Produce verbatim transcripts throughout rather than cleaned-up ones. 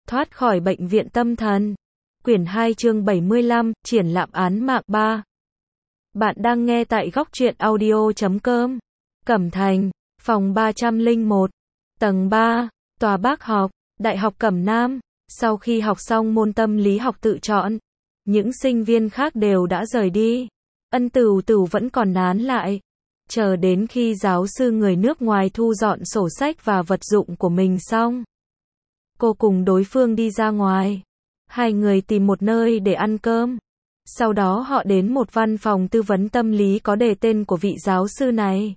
Thoát khỏi bệnh viện tâm thần. Quyển hai chương bảy mươi lăm, triển lãm án mạng ba. Bạn đang nghe tại góc truyện audio chấm com. Cẩm Thành, phòng ba trăm lẻ một, tầng ba, tòa Bác học, Đại học Cẩm Nam. Sau khi học xong môn tâm lý học tự chọn, những sinh viên khác đều đã rời đi. Ân Tửu Tửu vẫn còn nán lại, chờ đến khi giáo sư người nước ngoài thu dọn sổ sách và vật dụng của mình xong, cô cùng đối phương đi ra ngoài. Hai người tìm một nơi để ăn cơm. Sau đó họ đến một văn phòng tư vấn tâm lý có đề tên của vị giáo sư này.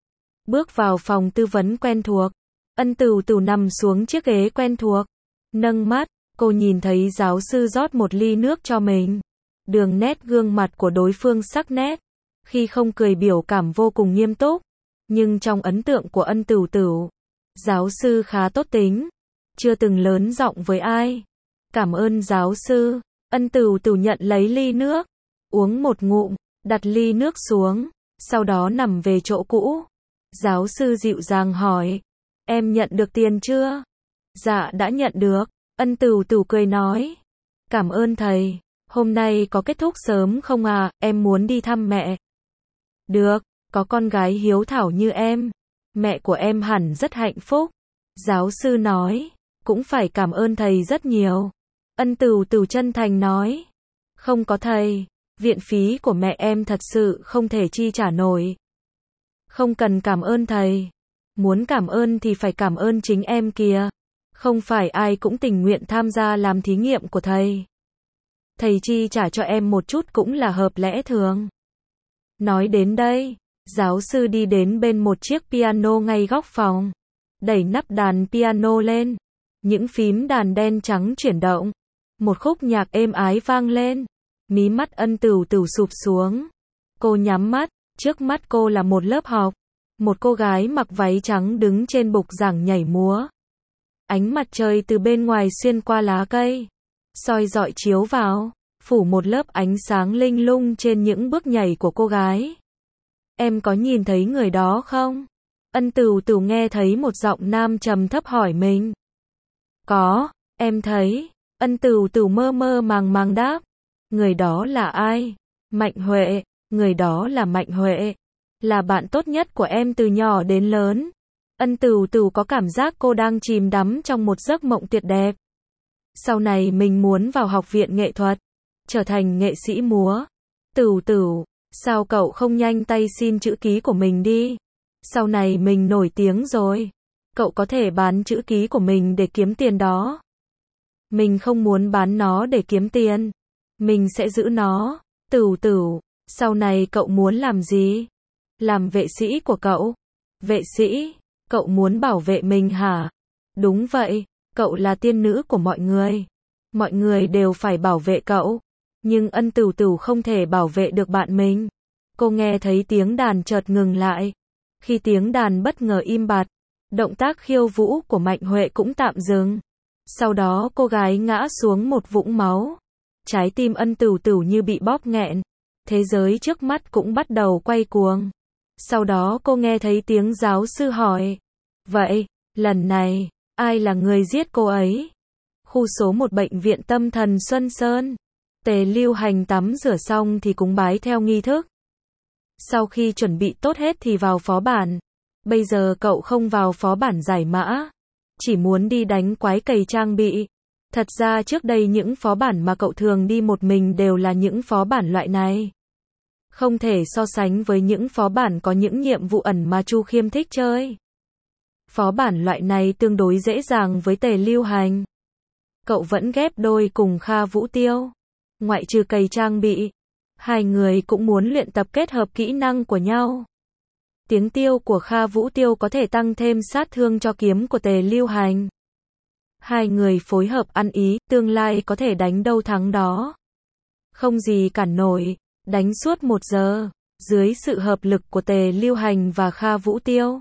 Bước vào phòng tư vấn quen thuộc, Ân Tửu Tửu nằm xuống chiếc ghế quen thuộc. Nâng mắt, cô nhìn thấy giáo sư rót một ly nước cho mình. Đường nét gương mặt của đối phương sắc nét, khi không cười biểu cảm vô cùng nghiêm túc. Nhưng trong ấn tượng của Ân Tửu Tửu, giáo sư khá tốt tính, chưa từng lớn giọng với ai. Cảm ơn giáo sư. Ân Tửu Tửu nhận lấy ly nước, uống một ngụm, đặt ly nước xuống, sau đó nằm về chỗ cũ. Giáo sư dịu dàng hỏi, em nhận được tiền chưa? Dạ đã nhận được. Ân Tửu Tửu cười nói, cảm ơn thầy. Hôm nay có kết thúc sớm không à, em muốn đi thăm mẹ. Được, có con gái hiếu thảo như em, mẹ của em hẳn rất hạnh phúc. Giáo sư nói, cũng phải cảm ơn thầy rất nhiều. Ân Tửu Tửu chân thành nói, không có thầy, viện phí của mẹ em thật sự không thể chi trả nổi. Không cần cảm ơn thầy, muốn cảm ơn thì phải cảm ơn chính em kìa. Không phải ai cũng tình nguyện tham gia làm thí nghiệm của thầy. Thầy chi trả cho em một chút cũng là hợp lẽ thường. Nói đến đây, giáo sư đi đến bên một chiếc piano ngay góc phòng, đẩy nắp đàn piano lên. Những phím đàn đen trắng chuyển động, một khúc nhạc êm ái vang lên. Mí mắt Ân Tửu Tửu sụp xuống. Cô nhắm mắt, trước mắt cô là một lớp học. Một cô gái mặc váy trắng đứng trên bục giảng nhảy múa. Ánh mặt trời từ bên ngoài xuyên qua lá cây, soi rọi chiếu vào, phủ một lớp ánh sáng linh lung trên những bước nhảy của cô gái. Em có nhìn thấy người đó không? Ân Tửu Tửu nghe thấy một giọng nam trầm thấp hỏi mình. Có, em thấy. Ân Tửu Tửu mơ mơ màng màng đáp. Người đó là ai? Mạnh Huệ. Người đó là Mạnh Huệ, là bạn tốt nhất của em từ nhỏ đến lớn. Ân Tửu Tửu có cảm giác cô đang chìm đắm trong một giấc mộng tuyệt đẹp. Sau này mình muốn vào học viện nghệ thuật, trở thành nghệ sĩ múa. Tửu Tửu, sao cậu không nhanh tay xin chữ ký của mình đi? Sau này mình nổi tiếng rồi, cậu có thể bán chữ ký của mình để kiếm tiền đó. Mình không muốn bán nó để kiếm tiền, mình sẽ giữ nó. Tửu Tửu, sau này cậu muốn làm gì? Làm vệ sĩ của cậu. Vệ sĩ? Cậu muốn bảo vệ mình hả? Đúng vậy, cậu là tiên nữ của mọi người. Mọi người đều phải bảo vệ cậu. Nhưng Ân Tửu Tửu không thể bảo vệ được bạn mình. Cô nghe thấy tiếng đàn chợt ngừng lại. Khi tiếng đàn bất ngờ im bặt, động tác khiêu vũ của Mạnh Huệ cũng tạm dừng. Sau đó cô gái ngã xuống một vũng máu. Trái tim Ân Tửu Tửu như bị bóp nghẹn. Thế giới trước mắt cũng bắt đầu quay cuồng. Sau đó cô nghe thấy tiếng giáo sư hỏi. Vậy, lần này, ai là người giết cô ấy? Khu số một bệnh viện tâm thần Xuân Sơn. Tề Lưu Hành tắm rửa xong thì cúng bái theo nghi thức. Sau khi chuẩn bị tốt hết thì vào phó bản. Bây giờ cậu không vào phó bản giải mã, chỉ muốn đi đánh quái cày trang bị. Thật ra trước đây những phó bản mà cậu thường đi một mình đều là những phó bản loại này. Không thể so sánh với những phó bản có những nhiệm vụ ẩn mà Chu Khiêm thích chơi. Phó bản loại này tương đối dễ dàng với Tề Lưu Hành. Cậu vẫn ghép đôi cùng Kha Vũ Tiêu. Ngoại trừ cày trang bị, hai người cũng muốn luyện tập kết hợp kỹ năng của nhau. Tiếng tiêu của Kha Vũ Tiêu có thể tăng thêm sát thương cho kiếm của Tề Lưu Hành. Hai người phối hợp ăn ý, tương lai có thể đánh đâu thắng đó. Không gì cản nổi, đánh suốt một giờ, dưới sự hợp lực của Tề Lưu Hành và Kha Vũ Tiêu.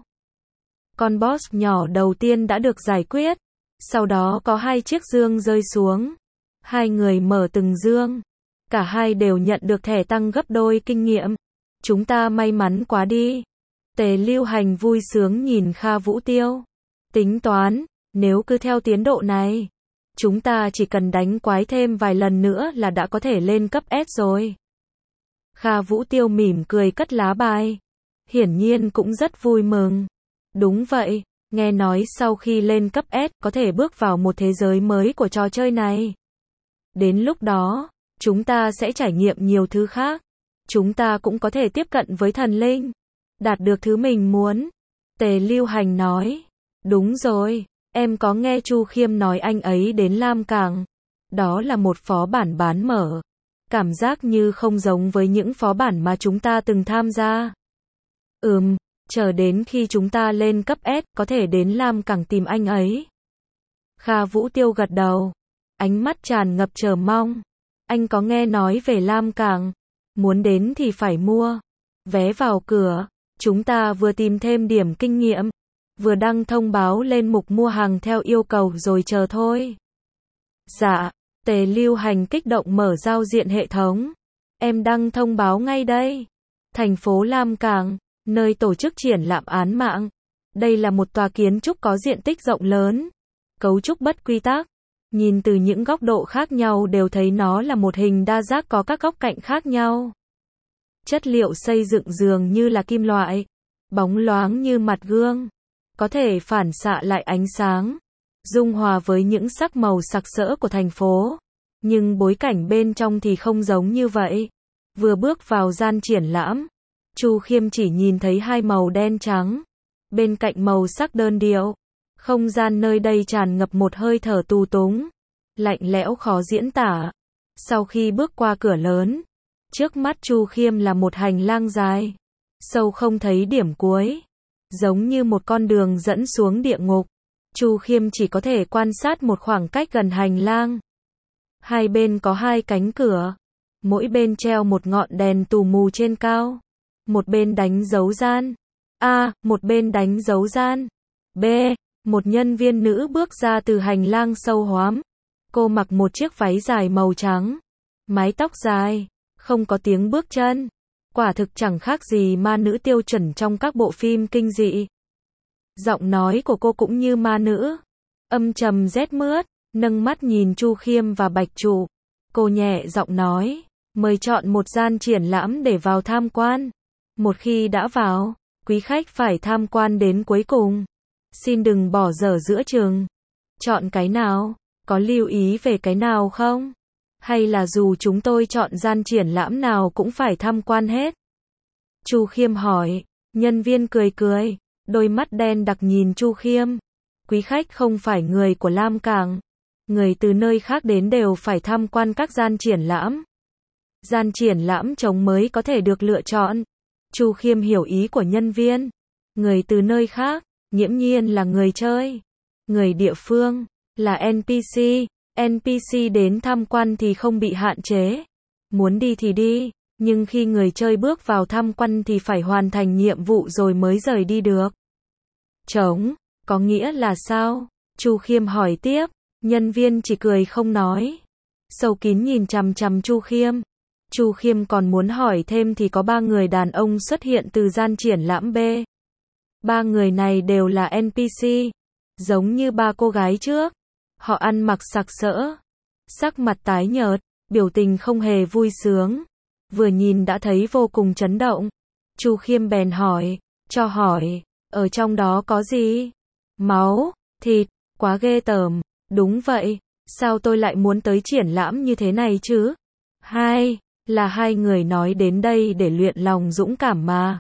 Con boss nhỏ đầu tiên đã được giải quyết. Sau đó có hai chiếc dương rơi xuống. Hai người mở từng dương. Cả hai đều nhận được thẻ tăng gấp đôi kinh nghiệm. Chúng ta may mắn quá đi. Tề Lưu Hành vui sướng nhìn Kha Vũ Tiêu. Tính toán, nếu cứ theo tiến độ này, Chúng ta chỉ cần đánh quái thêm vài lần nữa là đã có thể lên cấp S rồi. Kha Vũ Tiêu mỉm cười cất lá bài. Hiển nhiên cũng rất vui mừng. Đúng vậy, nghe nói sau khi lên cấp S có thể bước vào một thế giới mới của trò chơi này. Đến lúc đó, chúng ta sẽ trải nghiệm nhiều thứ khác. Chúng ta cũng có thể tiếp cận với thần linh, đạt được thứ mình muốn. Tề Lưu Hành nói. Đúng rồi, em có nghe Chu Khiêm nói anh ấy đến Lam Cảng. Đó là một phó bản bán mở. Cảm giác như không giống với những phó bản mà chúng ta từng tham gia. Ừm, chờ đến khi chúng ta lên cấp S, có thể đến Lam Cảng tìm anh ấy. Kha Vũ Tiêu gật đầu, ánh mắt tràn ngập chờ mong. Anh có nghe nói về Lam Cảng, muốn đến thì phải mua vé vào cửa. Chúng ta vừa tìm thêm điểm kinh nghiệm, vừa đăng thông báo lên mục mua hàng theo yêu cầu rồi chờ thôi. Dạ, Tề Lưu Hành kích động mở giao diện hệ thống. Em đăng thông báo ngay đây. Thành phố Lam Cảng, nơi tổ chức triển lãm án mạng. Đây là một tòa kiến trúc có diện tích rộng lớn, cấu trúc bất quy tắc. Nhìn từ những góc độ khác nhau đều thấy nó là một hình đa giác có các góc cạnh khác nhau. Chất liệu xây dựng dường như là kim loại, bóng loáng như mặt gương, có thể phản xạ lại ánh sáng, dung hòa với những sắc màu sặc sỡ của thành phố. Nhưng bối cảnh bên trong thì không giống như vậy. Vừa bước vào gian triển lãm, Chu Khiêm chỉ nhìn thấy hai màu đen trắng, bên cạnh màu sắc đơn điệu. Không gian nơi đây tràn ngập một hơi thở tù túng, lạnh lẽo khó diễn tả. Sau khi bước qua cửa lớn, trước mắt Chu Khiêm là một hành lang dài, sâu không thấy điểm cuối, giống như một con đường dẫn xuống địa ngục. Chu Khiêm chỉ có thể quan sát một khoảng cách gần hành lang. Hai bên có hai cánh cửa, mỗi bên treo một ngọn đèn tù mù trên cao. Một bên đánh dấu gian A, một bên đánh dấu gian B. Một nhân viên nữ bước ra từ hành lang sâu hoắm. Cô mặc một chiếc váy dài màu trắng, mái tóc dài, không có tiếng bước chân. Quả thực chẳng khác gì ma nữ tiêu chuẩn trong các bộ phim kinh dị. Giọng nói của cô cũng như ma nữ, âm trầm rét mướt, nâng mắt nhìn Chu Khiêm và Bạch Trụ. Cô nhẹ giọng nói, mời chọn một gian triển lãm để vào tham quan. Một khi đã vào, quý khách phải tham quan đến cuối cùng. Xin đừng bỏ dở giữa chừng. Chọn cái nào? Có lưu ý về cái nào không? Hay là dù chúng tôi chọn gian triển lãm nào cũng phải tham quan hết? Chu Khiêm hỏi. Nhân viên cười cười, đôi mắt đen đặc nhìn Chu Khiêm. Quý khách không phải người của Lam Cảng. Người từ nơi khác đến đều phải tham quan các gian triển lãm. Gian triển lãm trống mới có thể được lựa chọn. Chu Khiêm hiểu ý của nhân viên. Người từ nơi khác, nghiễm nhiên là người chơi. Người địa phương, là en pê xê. en pê xê đến tham quan thì không bị hạn chế. Muốn đi thì đi, nhưng khi người chơi bước vào tham quan thì phải hoàn thành nhiệm vụ rồi mới rời đi được. Trống, có nghĩa là sao? Chu Khiêm hỏi tiếp. Nhân viên chỉ cười không nói. Sâu kín nhìn chằm chằm Chu Khiêm. Chu Khiêm còn muốn hỏi thêm thì có ba người đàn ông xuất hiện từ gian triển lãm B. Ba người này đều là en pê xê, giống như ba cô gái trước. Họ ăn mặc sặc sỡ, sắc mặt tái nhợt, biểu tình không hề vui sướng. Vừa nhìn đã thấy vô cùng chấn động. Chu Khiêm bèn hỏi, cho hỏi, ở trong đó có gì? Máu, thịt, quá ghê tởm. Đúng vậy, sao tôi lại muốn tới triển lãm như thế này chứ? Hai, là hai người nói đến đây để luyện lòng dũng cảm mà.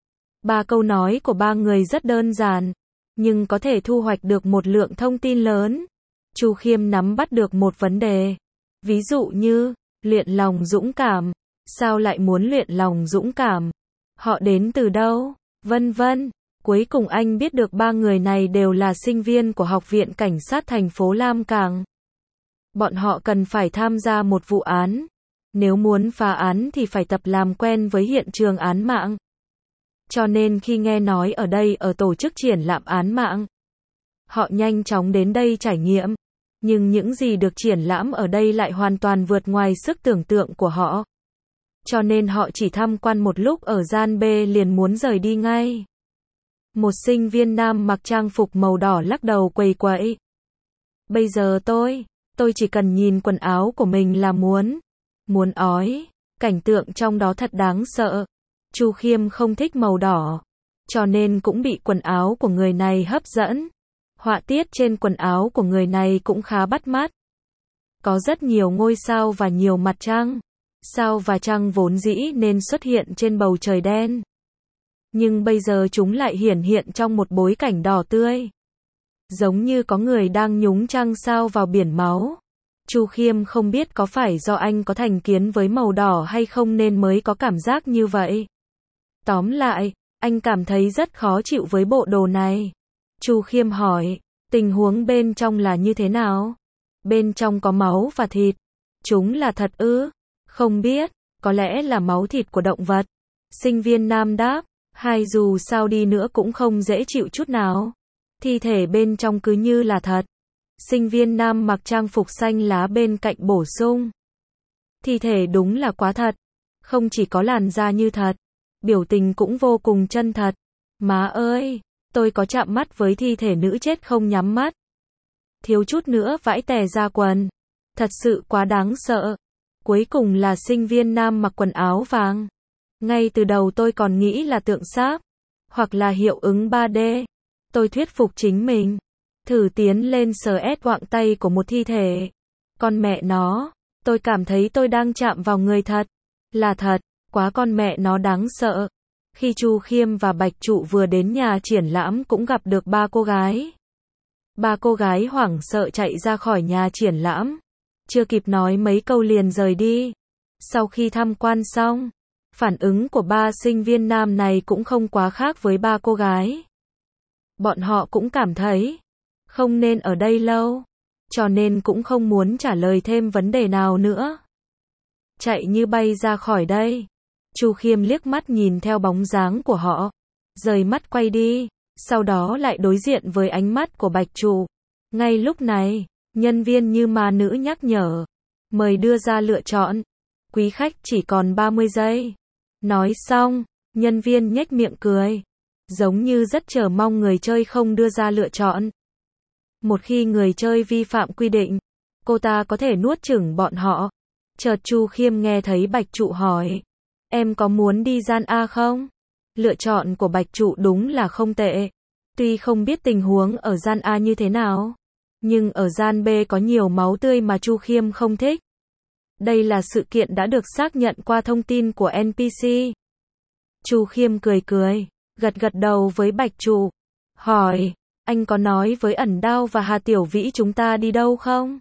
Ba câu nói của ba người rất đơn giản, nhưng có thể thu hoạch được một lượng thông tin lớn. Chu Khiêm nắm bắt được một vấn đề. Ví dụ như, luyện lòng dũng cảm. Sao lại muốn luyện lòng dũng cảm? Họ đến từ đâu? Vân vân. Cuối cùng anh biết được ba người này đều là sinh viên của Học viện Cảnh sát thành phố Lam Cảng. Bọn họ cần phải tham gia một vụ án. Nếu muốn phá án thì phải tập làm quen với hiện trường án mạng. Cho nên khi nghe nói ở đây ở tổ chức triển lãm án mạng, họ nhanh chóng đến đây trải nghiệm. Nhưng những gì được triển lãm ở đây lại hoàn toàn vượt ngoài sức tưởng tượng của họ. Cho nên họ chỉ tham quan một lúc ở gian B liền muốn rời đi ngay. Một sinh viên nam mặc trang phục màu đỏ lắc đầu quầy quậy. Bây giờ tôi Tôi chỉ cần nhìn quần áo của mình là muốn, muốn ói. Cảnh tượng trong đó thật đáng sợ. Chu Khiêm không thích màu đỏ, cho nên cũng bị quần áo của người này hấp dẫn. Họa tiết trên quần áo của người này cũng khá bắt mắt. Có rất nhiều ngôi sao và nhiều mặt trăng. Sao và trăng vốn dĩ nên xuất hiện trên bầu trời đen. Nhưng bây giờ chúng lại hiển hiện trong một bối cảnh đỏ tươi. Giống như có người đang nhúng trăng sao vào biển máu. Chu Khiêm không biết có phải do anh có thành kiến với màu đỏ hay không nên mới có cảm giác như vậy. Tóm lại, anh cảm thấy rất khó chịu với bộ đồ này. Chu Khiêm hỏi, tình huống bên trong là như thế nào? Bên trong có máu và thịt. Chúng là thật ư? Không biết, có lẽ là máu thịt của động vật. Sinh viên nam đáp, hay dù sao đi nữa cũng không dễ chịu chút nào. Thi thể bên trong cứ như là thật. Sinh viên nam mặc trang phục xanh lá bên cạnh bổ sung. Thi thể đúng là quá thật. Không chỉ có làn da như thật, biểu tình cũng vô cùng chân thật. Má ơi, tôi có chạm mắt với thi thể nữ chết không nhắm mắt. Thiếu chút nữa vãi tè ra quần. Thật sự quá đáng sợ. Cuối cùng là sinh viên nam mặc quần áo vàng. Ngay từ đầu tôi còn nghĩ là tượng sáp, hoặc là hiệu ứng ba D. Tôi thuyết phục chính mình. Thử tiến lên sờ ét quạng tay của một thi thể. Con mẹ nó, tôi cảm thấy tôi đang chạm vào người thật. Là thật, quá con mẹ nó đáng sợ. Khi Chu Khiêm và Bạch Trụ vừa đến nhà triển lãm cũng gặp được ba cô gái. Ba cô gái hoảng sợ chạy ra khỏi nhà triển lãm. Chưa kịp nói mấy câu liền rời đi. Sau khi tham quan xong, phản ứng của ba sinh viên nam này cũng không quá khác với ba cô gái. Bọn họ cũng cảm thấy không nên ở đây lâu, cho nên cũng không muốn trả lời thêm vấn đề nào nữa. Chạy như bay ra khỏi đây. Chu Khiêm liếc mắt nhìn theo bóng dáng của họ, rời mắt quay đi, sau đó lại đối diện với ánh mắt của Bạch Trụ. Ngay lúc này, nhân viên như ma nữ nhắc nhở, mời đưa ra lựa chọn. Quý khách chỉ còn ba mươi giây. Nói xong, nhân viên nhếch miệng cười, giống như rất chờ mong người chơi không đưa ra lựa chọn. Một khi người chơi vi phạm quy định, cô ta có thể nuốt chửng bọn họ. Chợt Chu Khiêm nghe thấy Bạch Trụ hỏi, em có muốn đi gian A không? Lựa chọn của Bạch Trụ đúng là không tệ. Tuy không biết tình huống ở gian A như thế nào, nhưng ở gian B có nhiều máu tươi mà Chu Khiêm không thích. Đây là sự kiện đã được xác nhận qua thông tin của en pê xê. Chu Khiêm cười cười, gật gật đầu với Bạch Trụ, hỏi, anh có nói với Ẩn Đao và Hà Tiểu Vĩ chúng ta đi đâu không?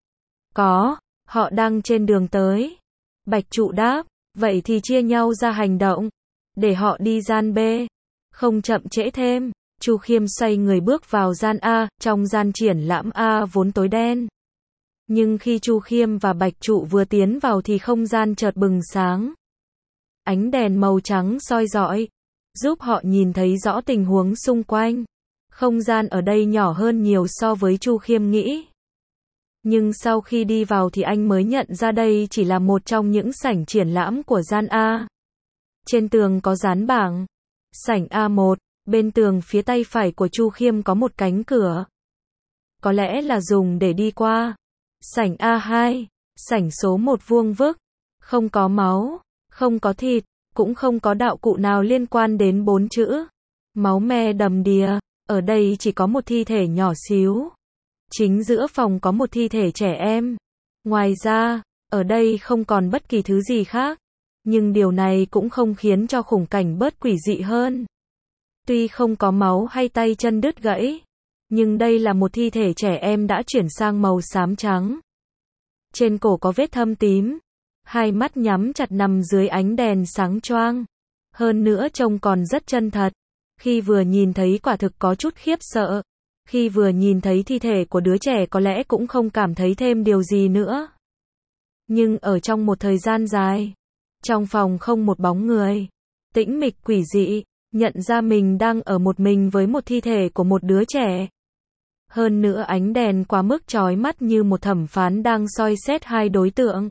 Có, họ đang trên đường tới. Bạch Trụ đáp, vậy thì chia nhau ra hành động, để họ đi gian B. Không chậm trễ thêm, Chu Khiêm xoay người bước vào gian A, trong gian triển lãm A vốn tối đen. Nhưng khi Chu Khiêm và Bạch Trụ vừa tiến vào thì không gian chợt bừng sáng. Ánh đèn màu trắng soi rọi, giúp họ nhìn thấy rõ tình huống xung quanh. Không gian ở đây nhỏ hơn nhiều so với Chu Khiêm nghĩ. Nhưng sau khi đi vào thì anh mới nhận ra đây chỉ là một trong những sảnh triển lãm của gian A. Trên tường có dán bảng. Sảnh A một, bên tường phía tay phải của Chu Khiêm có một cánh cửa. Có lẽ là dùng để đi qua. Sảnh A hai, sảnh số một vuông vức. Không có máu, không có thịt, cũng không có đạo cụ nào liên quan đến bốn chữ. Máu me đầm đìa, ở đây chỉ có một thi thể nhỏ xíu. Chính giữa phòng có một thi thể trẻ em. Ngoài ra, ở đây không còn bất kỳ thứ gì khác. Nhưng điều này cũng không khiến cho khung cảnh bớt quỷ dị hơn. Tuy không có máu hay tay chân đứt gãy, nhưng đây là một thi thể trẻ em đã chuyển sang màu xám trắng. Trên cổ có vết thâm tím. Hai mắt nhắm chặt nằm dưới ánh đèn sáng choang. Hơn nữa trông còn rất chân thật. Khi vừa nhìn thấy quả thực có chút khiếp sợ. Khi vừa nhìn thấy thi thể của đứa trẻ có lẽ cũng không cảm thấy thêm điều gì nữa. Nhưng ở trong một thời gian dài, trong phòng không một bóng người, tĩnh mịch quỷ dị, nhận ra mình đang ở một mình với một thi thể của một đứa trẻ. Hơn nữa ánh đèn quá mức chói mắt như một thẩm phán đang soi xét hai đối tượng.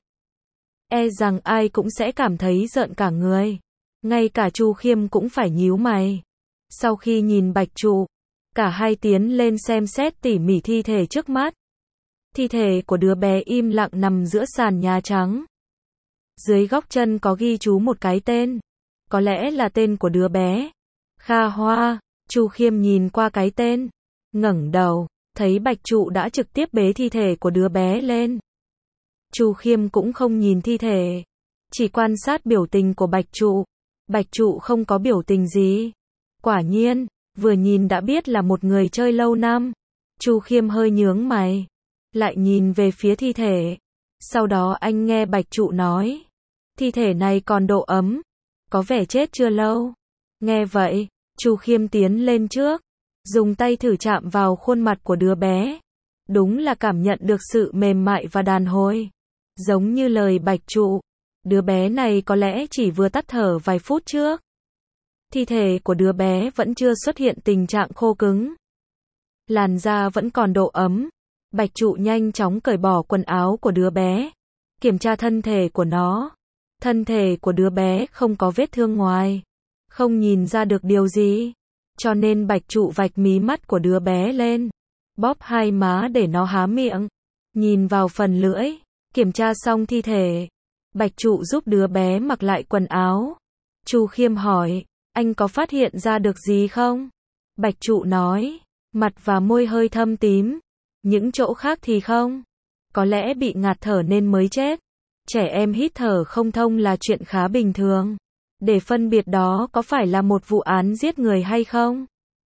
E rằng ai cũng sẽ cảm thấy rợn cả người. Ngay cả Chu Khiêm cũng phải nhíu mày. Sau khi nhìn Bạch Trụ, cả hai tiến lên xem xét tỉ mỉ thi thể trước mắt. Thi thể của đứa bé im lặng nằm giữa sàn nhà trắng. Dưới góc chân có ghi chú một cái tên. Có lẽ là tên của đứa bé. Kha Hoa. Chu Khiêm nhìn qua cái tên. Ngẩng đầu, thấy Bạch Trụ đã trực tiếp bế thi thể của đứa bé lên. Chu Khiêm cũng không nhìn thi thể. Chỉ quan sát biểu tình của Bạch Trụ. Bạch Trụ không có biểu tình gì. Quả nhiên, vừa nhìn đã biết là một người chơi lâu năm. Chu Khiêm hơi nhướng mày. Lại nhìn về phía thi thể. Sau đó anh nghe Bạch Trụ nói. Thi thể này còn độ ấm. Có vẻ chết chưa lâu. Nghe vậy, Chu Khiêm tiến lên trước. Dùng tay thử chạm vào khuôn mặt của đứa bé. Đúng là cảm nhận được sự mềm mại và đàn hồi. Giống như lời Bạch Trụ. Đứa bé này có lẽ chỉ vừa tắt thở vài phút trước. Thi thể của đứa bé vẫn chưa xuất hiện tình trạng khô cứng. Làn da vẫn còn độ ấm. Bạch Trụ nhanh chóng cởi bỏ quần áo của đứa bé. Kiểm tra thân thể của nó. Thân thể của đứa bé không có vết thương ngoài. Không nhìn ra được điều gì. Cho nên Bạch Trụ vạch mí mắt của đứa bé lên. Bóp hai má để nó há miệng. Nhìn vào phần lưỡi. Kiểm tra xong thi thể. Bạch Trụ giúp đứa bé mặc lại quần áo. Chu Khiêm hỏi. Anh có phát hiện ra được gì không? Bạch Trụ nói. Mặt và môi hơi thâm tím. Những chỗ khác thì không. Có lẽ bị ngạt thở nên mới chết. Trẻ em hít thở không thông là chuyện khá bình thường. Để phân biệt đó có phải là một vụ án giết người hay không?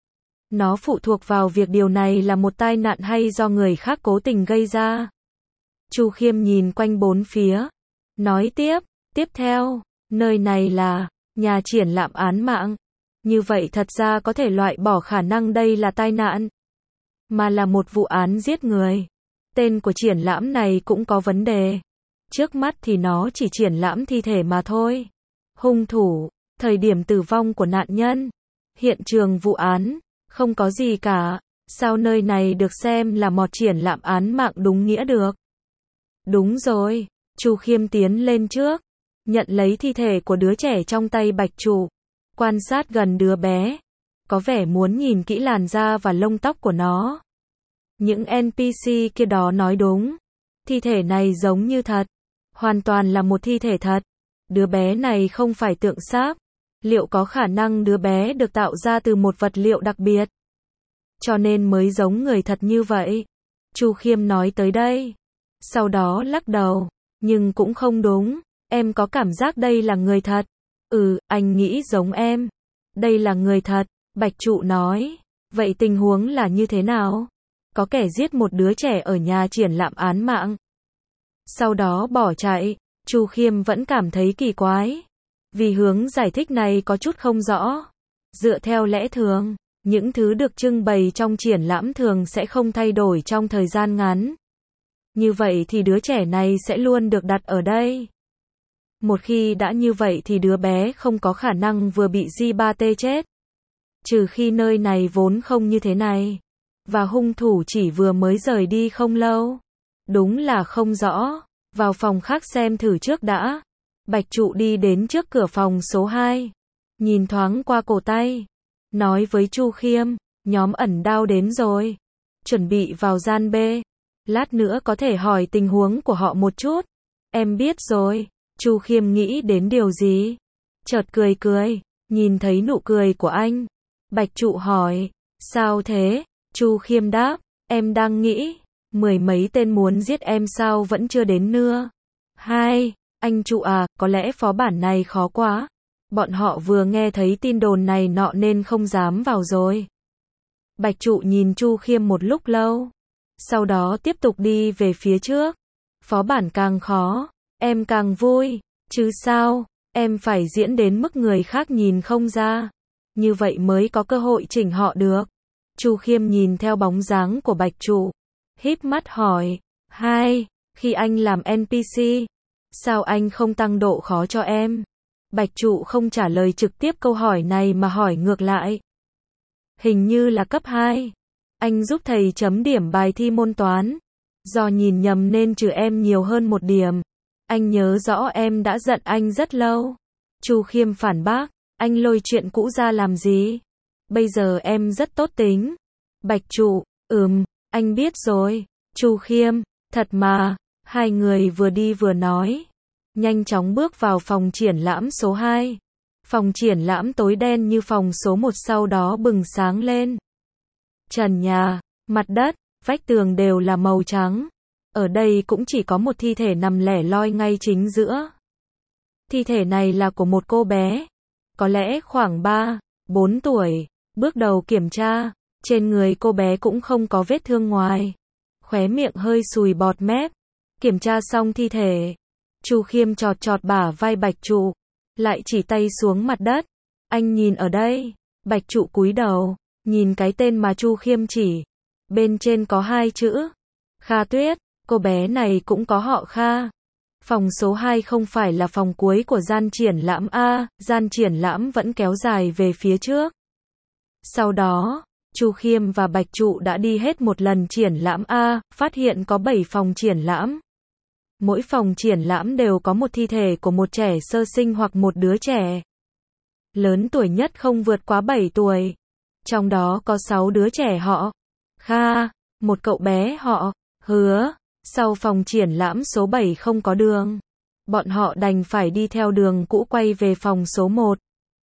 Nó phụ thuộc vào việc điều này là một tai nạn hay do người khác cố tình gây ra. Chu Khiêm nhìn quanh bốn phía. Nói tiếp, tiếp theo, nơi này là nhà triển lãm án mạng. Như vậy thật ra có thể loại bỏ khả năng đây là tai nạn. Mà là một vụ án giết người. Tên của triển lãm này cũng có vấn đề. Trước mắt thì nó chỉ triển lãm thi thể mà thôi. Hung thủ, thời điểm tử vong của nạn nhân, hiện trường vụ án, không có gì cả. Sao nơi này được xem là một triển lãm án mạng đúng nghĩa được? Đúng rồi, Chu Khiêm tiến lên trước, nhận lấy thi thể của đứa trẻ trong tay Bạch Trụ, quan sát gần đứa bé, có vẻ muốn nhìn kỹ làn da và lông tóc của nó. Những en pê xê kia đó nói đúng, thi thể này giống như thật, hoàn toàn là một thi thể thật. Đứa bé này không phải tượng sáp. Liệu có khả năng đứa bé được tạo ra từ một vật liệu đặc biệt? Cho nên mới giống người thật như vậy. Chu Khiêm nói tới đây. Sau đó lắc đầu. Nhưng cũng không đúng. Em có cảm giác đây là người thật. Ừ, anh nghĩ giống em. Đây là người thật. Bạch Trụ nói. Vậy tình huống là như thế nào? Có kẻ giết một đứa trẻ ở nhà triển lãm án mạng. Sau đó bỏ chạy. Chu Khiêm vẫn cảm thấy kỳ quái. Vì hướng giải thích này có chút không rõ. Dựa theo lẽ thường, những thứ được trưng bày trong triển lãm thường sẽ không thay đổi trong thời gian ngắn. Như vậy thì đứa trẻ này sẽ luôn được đặt ở đây. Một khi đã như vậy thì đứa bé không có khả năng vừa bị G ba T chết. Trừ khi nơi này vốn không như thế này. Và hung thủ chỉ vừa mới rời đi không lâu. Đúng là không rõ. Vào phòng khác xem thử trước đã. Bạch Trụ đi đến trước cửa phòng số hai. Nhìn thoáng qua cổ tay. Nói với Chu Khiêm, nhóm ẩn đao đến rồi. Chuẩn bị vào gian B. Lát nữa có thể hỏi tình huống của họ một chút. Em biết rồi. Chu Khiêm nghĩ đến điều gì? Chợt cười cười. Nhìn thấy nụ cười của anh. Bạch Trụ hỏi. Sao thế? Chu Khiêm đáp. Em đang nghĩ. Mười mấy tên muốn giết em sao vẫn chưa đến nữa. Hai, anh Trụ à, có lẽ phó bản này khó quá. Bọn họ vừa nghe thấy tin đồn này nọ nên không dám vào rồi. Bạch Trụ nhìn Chu Khiêm một lúc lâu. Sau đó tiếp tục đi về phía trước. Phó bản càng khó, em càng vui. Chứ sao, em phải diễn đến mức người khác nhìn không ra. Như vậy mới có cơ hội chỉnh họ được. Chu Khiêm nhìn theo bóng dáng của Bạch Trụ. Híp mắt hỏi, hai, khi anh làm en pê xê, sao anh không tăng độ khó cho em? Bạch Trụ không trả lời trực tiếp câu hỏi này mà hỏi ngược lại. Hình như là cấp hai. Anh giúp thầy chấm điểm bài thi môn toán. Do nhìn nhầm nên trừ em nhiều hơn một điểm. Anh nhớ rõ em đã giận anh rất lâu. Chu Khiêm phản bác, anh lôi chuyện cũ ra làm gì? Bây giờ em rất tốt tính. Bạch Trụ, ừm. Anh biết rồi. Chu Khiêm, Thật mà, hai người vừa đi vừa nói. Nhanh chóng bước vào phòng triển lãm số hai. Phòng triển lãm tối đen như phòng số một sau đó bừng sáng lên. Trần nhà, mặt đất, vách tường đều là màu trắng. Ở đây cũng chỉ có một thi thể nằm lẻ loi ngay chính giữa. Thi thể này là của một cô bé. Có lẽ khoảng ba, bốn tuổi. Bước đầu kiểm tra, trên người cô bé cũng không có vết thương ngoài. Khóe miệng hơi sùi bọt mép. Kiểm tra xong thi thể. Chu Khiêm chọt chọt bả vai Bạch Trụ. Lại chỉ tay xuống mặt đất. Anh nhìn ở đây. Bạch Trụ cúi đầu. Nhìn cái tên mà Chu Khiêm chỉ. Bên trên có hai chữ. Kha Tuyết. Cô bé này cũng có họ Kha. Phòng số hai không phải là phòng cuối của gian triển lãm A. Gian triển lãm vẫn kéo dài về phía trước. Sau đó, Chu Khiêm và Bạch Trụ đã đi hết một lần triển lãm A. Phát hiện có bảy phòng triển lãm. Mỗi phòng triển lãm đều có một thi thể của một trẻ sơ sinh hoặc một đứa trẻ. Lớn tuổi nhất không vượt quá bảy tuổi. Trong đó có sáu đứa trẻ họ Kha, một cậu bé họ Hứa. Sau phòng triển lãm số bảy không có đường. Bọn họ đành phải đi theo đường cũ quay về phòng số một.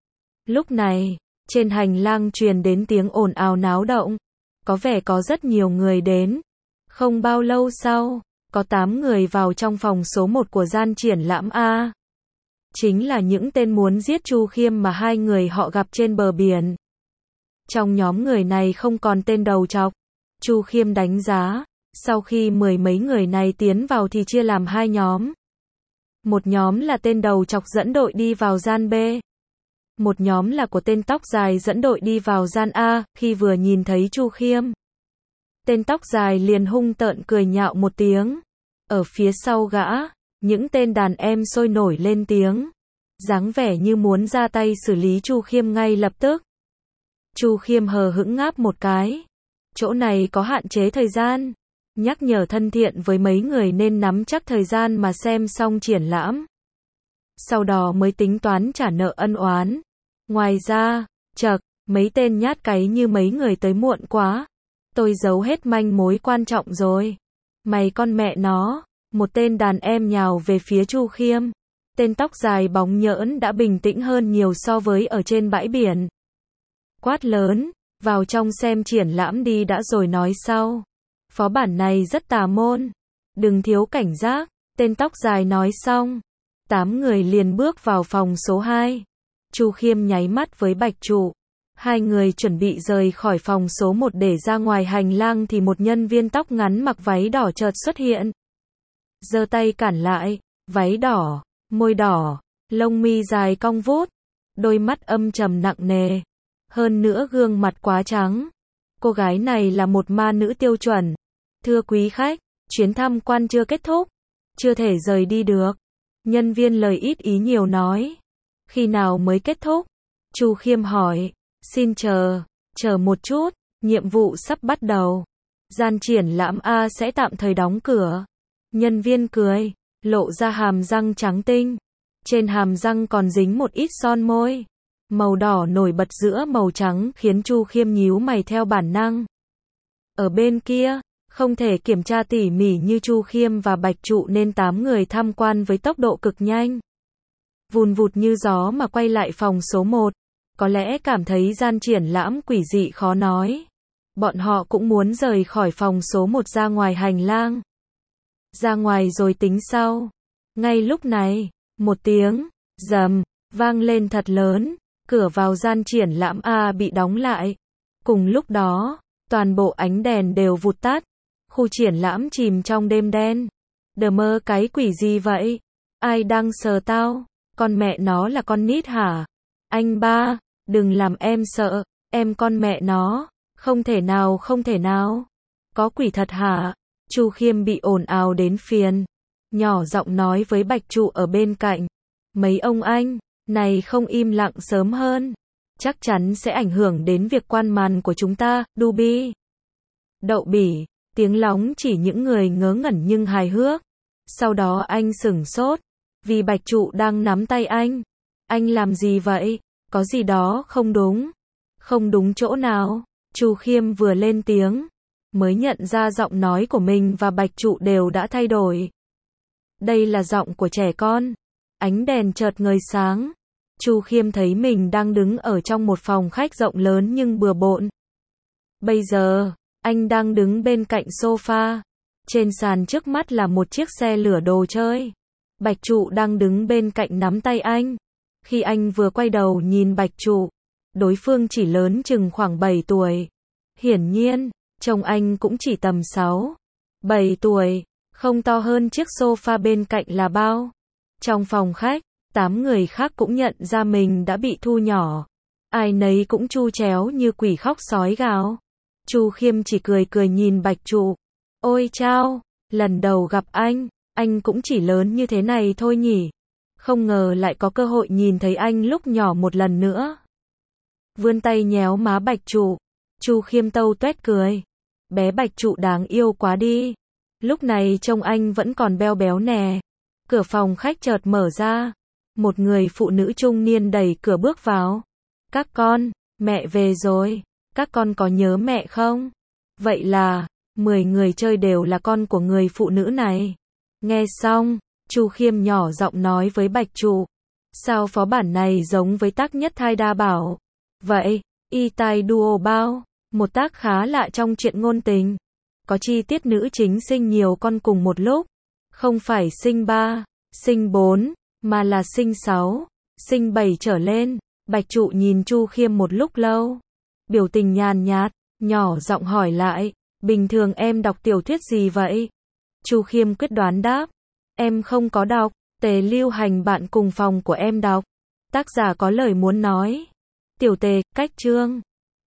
Lúc này, trên hành lang truyền đến tiếng ồn ào náo động. Có vẻ có rất nhiều người đến. Không bao lâu sau, có tám người vào trong phòng số một của gian triển lãm A. Chính là những tên muốn giết Chu Khiêm mà hai người họ gặp trên bờ biển. Trong nhóm người này không còn tên đầu trọc. Chu Khiêm đánh giá, sau khi mười mấy người này tiến vào thì chia làm hai nhóm. Một nhóm là tên đầu trọc dẫn đội đi vào gian B. Một nhóm là của tên tóc dài dẫn đội đi vào gian A. Khi vừa nhìn thấy Chu Khiêm, tên tóc dài liền hung tợn cười nhạo một tiếng. Ở phía sau gã, những tên đàn em sôi nổi lên tiếng. Dáng vẻ như muốn ra tay xử lý Chu Khiêm ngay lập tức. Chu Khiêm hờ hững ngáp một cái. Chỗ này có hạn chế thời gian. Nhắc nhở thân thiện với mấy người nên nắm chắc thời gian mà xem xong triển lãm. Sau đó mới tính toán trả nợ ân oán. Ngoài ra, chậc, mấy tên nhát cái như mấy người tới muộn quá. Tôi giấu hết manh mối quan trọng rồi. Mày con mẹ nó, một tên đàn em nhào về phía Chu Khiêm. Tên tóc dài bóng nhỡn đã bình tĩnh hơn nhiều so với ở trên bãi biển. Quát lớn, vào trong xem triển lãm đi đã rồi nói sau. Phó bản này rất tà môn. Đừng thiếu cảnh giác, tên tóc dài nói xong. Tám người liền bước vào phòng số hai. Chu Khiêm nháy mắt với Bạch Trụ. Hai người chuẩn bị rời khỏi phòng số một để ra ngoài hành lang thì một nhân viên tóc ngắn mặc váy đỏ chợt xuất hiện. Giơ tay cản lại, váy đỏ, môi đỏ, lông mi dài cong vút, đôi mắt âm trầm nặng nề. Hơn nữa gương mặt quá trắng. Cô gái này là một ma nữ tiêu chuẩn. Thưa quý khách, chuyến tham quan chưa kết thúc. Chưa thể rời đi được. Nhân viên lời ít ý nhiều nói. Khi nào mới kết thúc? Chu Khiêm hỏi. Xin chờ, chờ một chút, nhiệm vụ sắp bắt đầu. Gian triển lãm A sẽ tạm thời đóng cửa. Nhân viên cười, lộ ra hàm răng trắng tinh. Trên hàm răng còn dính một ít son môi. Màu đỏ nổi bật giữa màu trắng khiến Chu Khiêm nhíu mày theo bản năng. Ở bên kia, không thể kiểm tra tỉ mỉ như Chu Khiêm và Bạch Trụ nên tám người tham quan với tốc độ cực nhanh. Vùn vụt như gió mà quay lại phòng số một. Có lẽ cảm thấy gian triển lãm quỷ dị khó nói. Bọn họ cũng muốn rời khỏi phòng số một ra ngoài hành lang. Ra ngoài rồi tính sau. Ngay lúc này, một tiếng rầm vang lên thật lớn. Cửa vào gian triển lãm A bị đóng lại. Cùng lúc đó, toàn bộ ánh đèn đều vụt tắt. Khu triển lãm chìm trong đêm đen. Đờ mơ cái quỷ gì vậy? Ai đang sờ tao? Con mẹ nó là con nít hả? Anh ba, đừng làm em sợ. Em con mẹ nó. Không thể nào không thể nào. Có quỷ thật hả? Chu Khiêm bị ồn ào đến phiền. Nhỏ giọng nói với Bạch Trụ ở bên cạnh. Mấy ông anh này không im lặng sớm hơn. Chắc chắn sẽ ảnh hưởng đến việc quan màn của chúng ta, Dubi. Đậu bỉ, tiếng lóng chỉ những người ngớ ngẩn nhưng hài hước. Sau đó anh sửng sốt. Vì Bạch Trụ đang nắm tay anh. Anh làm gì vậy? Có gì đó không đúng. Không đúng chỗ nào? Chu Khiêm vừa lên tiếng. mới nhận ra giọng nói của mình và Bạch Trụ đều đã thay đổi. Đây là giọng của trẻ con. Ánh đèn chợt ngời sáng. Chu Khiêm thấy mình đang đứng ở trong một phòng khách rộng lớn nhưng bừa bộn. Bây giờ, anh đang đứng bên cạnh sofa. Trên sàn trước mắt là một chiếc xe lửa đồ chơi. Bạch Trụ đang đứng bên cạnh nắm tay anh. Khi anh vừa quay đầu nhìn Bạch Trụ, đối phương chỉ lớn chừng khoảng bảy tuổi. Hiển nhiên, chồng anh cũng chỉ tầm sáu, bảy tuổi, không to hơn chiếc sofa bên cạnh là bao. Trong phòng khách, tám người khác cũng nhận ra mình đã bị thu nhỏ. Ai nấy cũng chu chéo như quỷ khóc sói gào. Chu Khiêm chỉ cười cười nhìn Bạch Trụ. Ôi chao, lần đầu gặp anh, anh cũng chỉ lớn như thế này thôi nhỉ. Không ngờ lại có cơ hội nhìn thấy anh lúc nhỏ một lần nữa. Vươn tay nhéo má Bạch Trụ. Chu Khiêm tâu tuét cười. Bé Bạch Trụ đáng yêu quá đi. Lúc này trông anh vẫn còn beo béo nè. Cửa phòng khách chợt mở ra. Một người phụ nữ trung niên đẩy cửa bước vào. Các con, mẹ về rồi. Các con có nhớ mẹ không? Vậy là, mười người chơi đều là con của người phụ nữ này. Nghe xong, Chu Khiêm nhỏ giọng nói với Bạch Trụ. Sao phó bản này giống với tác nhất thai đa bảo? Vậy, y tai duo bao, một tác khá lạ trong truyện ngôn tình. Có chi tiết nữ chính sinh nhiều con cùng một lúc. Không phải sinh ba, sinh bốn, mà là sinh sáu, sinh bảy trở lên. Bạch Trụ nhìn Chu Khiêm một lúc lâu. Biểu tình nhàn nhạt, nhỏ giọng hỏi lại. Bình thường em đọc tiểu thuyết gì vậy? Chu Khiêm quyết đoán đáp. Em không có đọc. Tề Lưu Hành bạn cùng phòng của em đọc. Tác giả có lời muốn nói. Tiểu Tề, cách chương.